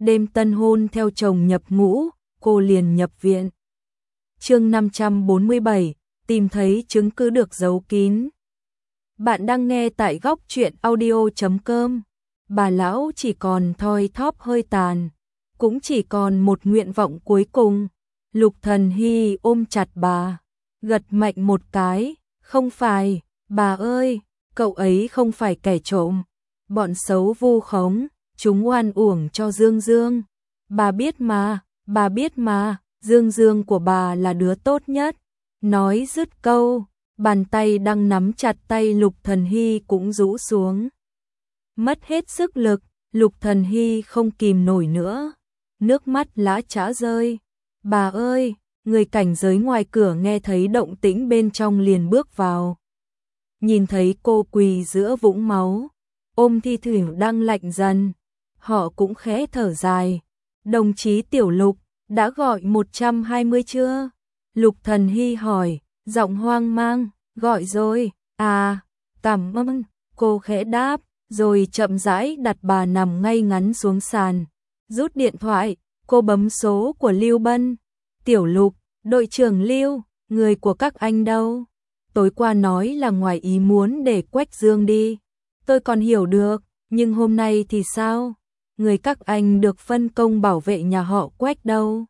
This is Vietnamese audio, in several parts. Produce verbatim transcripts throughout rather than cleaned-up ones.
đêm tân hôn theo chồng nhập ngũ, cô liền nhập viện. Chương năm trăm bốn mươi bảy, tìm thấy chứng cứ được giấu kín. Bạn đang nghe tại góc truyện audio chấm com. Bà lão chỉ còn thoi thóp hơi tàn, cũng chỉ còn một nguyện vọng cuối cùng. Lục Thần Hy ôm chặt bà, gật mạnh một cái, không phải, bà ơi, cậu ấy không phải kẻ trộm, bọn xấu vu khống, chúng oan uổng cho Dương Dương. Bà biết mà, bà biết mà, Dương Dương của bà là đứa tốt nhất. Nói dứt câu, bàn tay đang nắm chặt tay Lục Thần Hy cũng rũ xuống. Mất hết sức lực, Lục Thần Hy không kìm nổi nữa, nước mắt lã chã rơi. Bà ơi, người cảnh giới ngoài cửa nghe thấy động tĩnh bên trong liền bước vào. Nhìn thấy cô quỳ giữa vũng máu, ôm thi thể đang lạnh dần, họ cũng khẽ thở dài. Đồng chí Tiểu Lục, đã gọi một trăm hai mươi chưa? Lục Thần Hy hỏi, giọng hoang mang, gọi rồi, à, cảm ơn, cô khẽ đáp, rồi chậm rãi đặt bà nằm ngay ngắn xuống sàn. Rút điện thoại, cô bấm số của Lưu Bân. Tiểu Lục, đội trưởng Lưu, người của các anh đâu? Tối qua nói là ngoài ý muốn để Quách Dương đi. Tôi còn hiểu được, nhưng hôm nay thì sao? Người các anh được phân công bảo vệ nhà họ Quách đâu?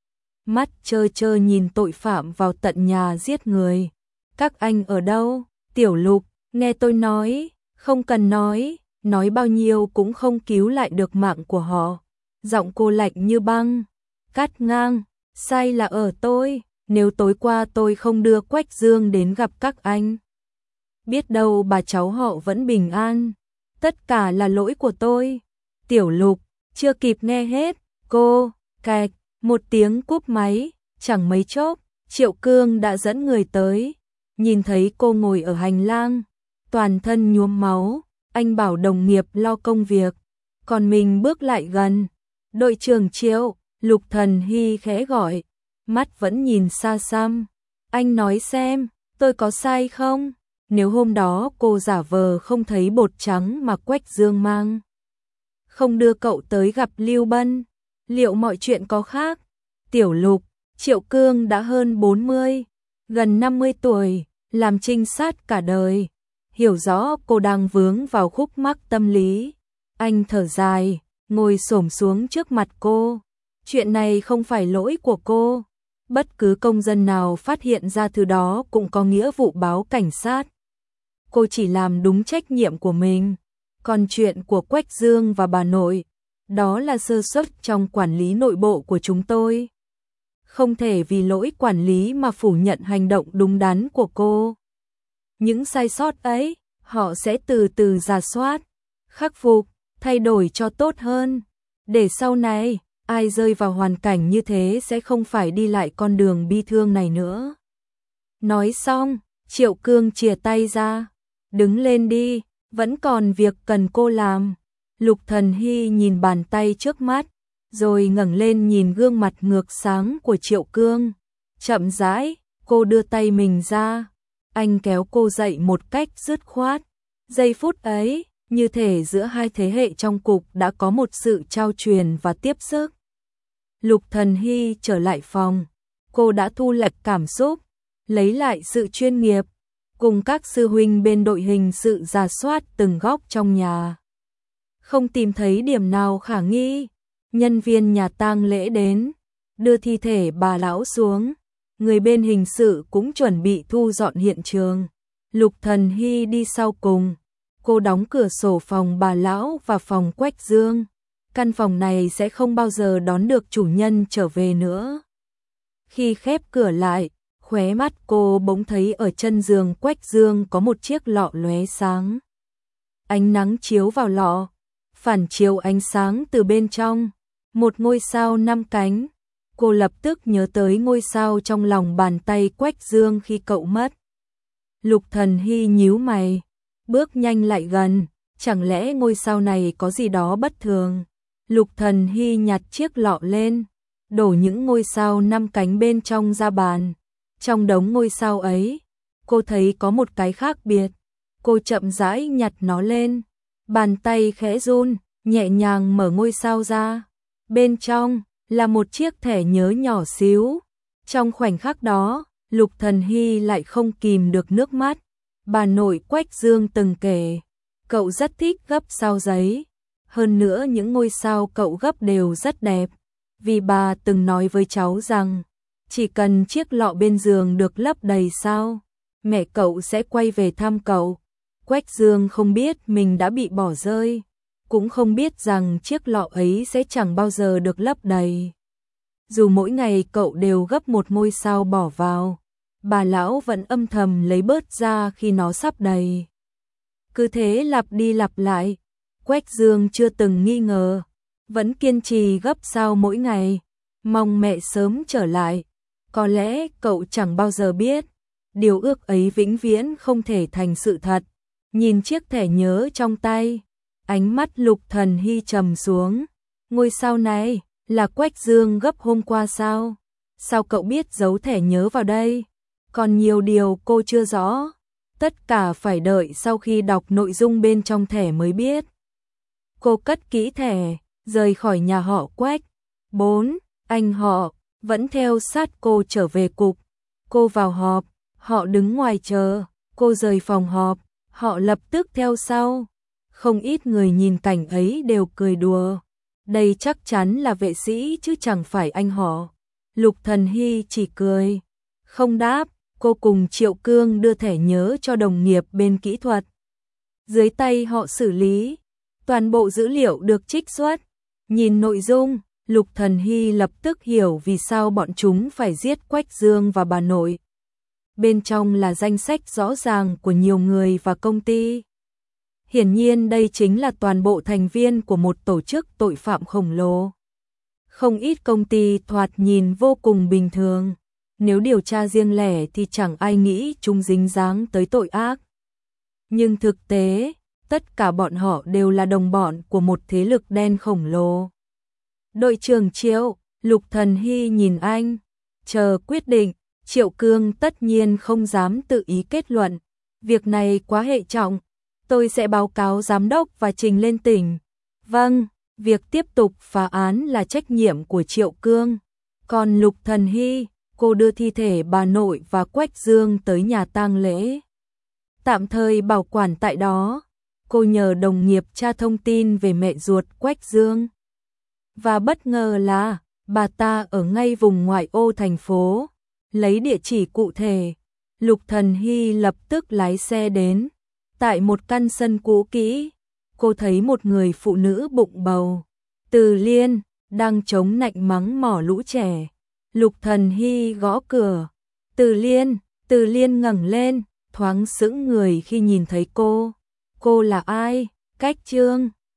Mắt trơ trơ nhìn tội phạm vào tận nhà giết người. Các anh ở đâu? Tiểu Lục, nghe tôi nói, không cần nói, nói bao nhiêu cũng không cứu lại được mạng của họ. Giọng cô lạnh như băng, cắt ngang, sai là ở tôi, nếu tối qua tôi không đưa Quách Dương đến gặp các anh. Biết đâu bà cháu họ vẫn bình an, tất cả là lỗi của tôi. Tiểu Lục, chưa kịp nghe hết, cô, cạch, một tiếng cúp máy, chẳng mấy chốc, Triệu Cương đã dẫn người tới. Nhìn thấy cô ngồi ở hành lang, toàn thân nhuốm máu, anh bảo đồng nghiệp lo công việc, còn mình bước lại gần. Đội trưởng Triệu, Lục Thần Hy khẽ gọi, mắt vẫn nhìn xa xăm. Anh nói xem, tôi có sai không? Nếu hôm đó cô giả vờ không thấy bột trắng mà Quách Dương mang, không đưa cậu tới gặp Lưu Bân, liệu mọi chuyện có khác? Tiểu Lục, Triệu Cương đã hơn bốn mươi, gần năm mươi tuổi, làm trinh sát cả đời, hiểu rõ cô đang vướng vào khúc mắc tâm lý. Anh thở dài, ngồi xổm xuống trước mặt cô. Chuyện này không phải lỗi của cô. Bất cứ công dân nào phát hiện ra thứ đó cũng có nghĩa vụ báo cảnh sát. Cô chỉ làm đúng trách nhiệm của mình. Còn chuyện của Quách Dương và bà nội, đó là sơ suất trong quản lý nội bộ của chúng tôi. Không thể vì lỗi quản lý mà phủ nhận hành động đúng đắn của cô. Những sai sót ấy, họ sẽ từ từ rà soát, khắc phục, thay đổi cho tốt hơn. Để sau này, ai rơi vào hoàn cảnh như thế sẽ không phải đi lại con đường bi thương này nữa. Nói xong, Triệu Cương chìa tay ra. Đứng lên đi, vẫn còn việc cần cô làm. Lục Thần Hy nhìn bàn tay trước mắt, rồi ngẩng lên nhìn gương mặt ngược sáng của Triệu Cương. Chậm rãi, cô đưa tay mình ra. Anh kéo cô dậy một cách dứt khoát. Giây phút ấy, như thể giữa hai thế hệ trong cục đã có một sự trao truyền và tiếp sức. Lục Thần Hy trở lại phòng. Cô đã thu lệch cảm xúc, lấy lại sự chuyên nghiệp, cùng các sư huynh bên đội hình sự rà soát từng góc trong nhà. Không tìm thấy điểm nào khả nghi. Nhân viên nhà tang lễ đến, đưa thi thể bà lão xuống. Người bên hình sự cũng chuẩn bị thu dọn hiện trường. Lục Thần Hy đi sau cùng. Cô đóng cửa sổ phòng bà lão và phòng Quách Dương. Căn phòng này sẽ không bao giờ đón được chủ nhân trở về nữa. Khi khép cửa lại, khóe mắt cô bỗng thấy ở chân giường Quách Dương có một chiếc lọ lóe sáng. Ánh nắng chiếu vào lọ, phản chiếu ánh sáng từ bên trong, một ngôi sao năm cánh. Cô lập tức nhớ tới ngôi sao trong lòng bàn tay Quách Dương khi cậu mất. Lục Thần Hy nhíu mày, bước nhanh lại gần, chẳng lẽ ngôi sao này có gì đó bất thường? Lục Thần Hy nhặt chiếc lọ lên, đổ những ngôi sao năm cánh bên trong ra bàn. Trong đống ngôi sao ấy, cô thấy có một cái khác biệt. Cô chậm rãi nhặt nó lên, bàn tay khẽ run, nhẹ nhàng mở ngôi sao ra. Bên trong là một chiếc thẻ nhớ nhỏ xíu. Trong khoảnh khắc đó, Lục Thần Hy lại không kìm được nước mắt. Bà nội Quách Dương từng kể, cậu rất thích gấp sao giấy. Hơn nữa những ngôi sao cậu gấp đều rất đẹp. Vì bà từng nói với cháu rằng, chỉ cần chiếc lọ bên giường được lấp đầy sao, mẹ cậu sẽ quay về thăm cậu. Quách Dương không biết mình đã bị bỏ rơi, cũng không biết rằng chiếc lọ ấy sẽ chẳng bao giờ được lấp đầy. Dù mỗi ngày cậu đều gấp một ngôi sao bỏ vào, bà lão vẫn âm thầm lấy bớt ra khi nó sắp đầy. Cứ thế lặp đi lặp lại, Quách Dương chưa từng nghi ngờ, vẫn kiên trì gấp sao mỗi ngày, mong mẹ sớm trở lại. Có lẽ cậu chẳng bao giờ biết, điều ước ấy vĩnh viễn không thể thành sự thật. Nhìn chiếc thẻ nhớ trong tay, ánh mắt Lục Thần Hy trầm xuống. Ngôi sao này là Quách Dương gấp hôm qua sao? Sao cậu biết giấu thẻ nhớ vào đây? Còn nhiều điều cô chưa rõ, tất cả phải đợi sau khi đọc nội dung bên trong thẻ mới biết. Cô cất kỹ thẻ, rời khỏi nhà họ Quách. bốn. Anh họ vẫn theo sát cô trở về cục. Cô vào họp, họ đứng ngoài chờ. Cô rời phòng họp, họ lập tức theo sau. Không ít người nhìn cảnh ấy đều cười đùa. Đây chắc chắn là vệ sĩ chứ chẳng phải anh họ. Lục Thần Hy chỉ cười, không đáp. Cô cùng Triệu Cương đưa thẻ nhớ cho đồng nghiệp bên kỹ thuật. Dưới tay họ xử lý, toàn bộ dữ liệu được trích xuất. Nhìn nội dung, Lục Thần Hy lập tức hiểu vì sao bọn chúng phải giết Quách Dương và bà nội. Bên trong là danh sách rõ ràng của nhiều người và công ty. Hiển nhiên đây chính là toàn bộ thành viên của một tổ chức tội phạm khổng lồ. Không ít công ty thoạt nhìn vô cùng bình thường. Nếu điều tra riêng lẻ thì chẳng ai nghĩ chúng dính dáng tới tội ác. Nhưng thực tế, tất cả bọn họ đều là đồng bọn của một thế lực đen khổng lồ. Đội trưởng Triệu, Lục Thần Hy nhìn anh, chờ quyết định. Triệu Cương tất nhiên không dám tự ý kết luận. Việc này quá hệ trọng, tôi sẽ báo cáo giám đốc và trình lên tỉnh. Vâng, việc tiếp tục phá án là trách nhiệm của Triệu Cương. Còn Lục Thần Hy, cô đưa thi thể bà nội và Quách Dương tới nhà tang lễ. Tạm thời bảo quản tại đó, cô nhờ đồng nghiệp tra thông tin về mẹ ruột Quách Dương. Và bất ngờ là, bà ta ở ngay vùng ngoại ô thành phố. Lấy địa chỉ cụ thể, Lục Thần Hy lập tức lái xe đến. Tại một căn sân cũ kỹ, cô thấy một người phụ nữ bụng bầu, Từ Liên, đang chống nạnh mắng mỏ lũ trẻ. Lục Thần Hy gõ cửa. Từ Liên, Từ Liên ngẩng lên, thoáng sững người khi nhìn thấy cô. Cô là ai? Cách Trương.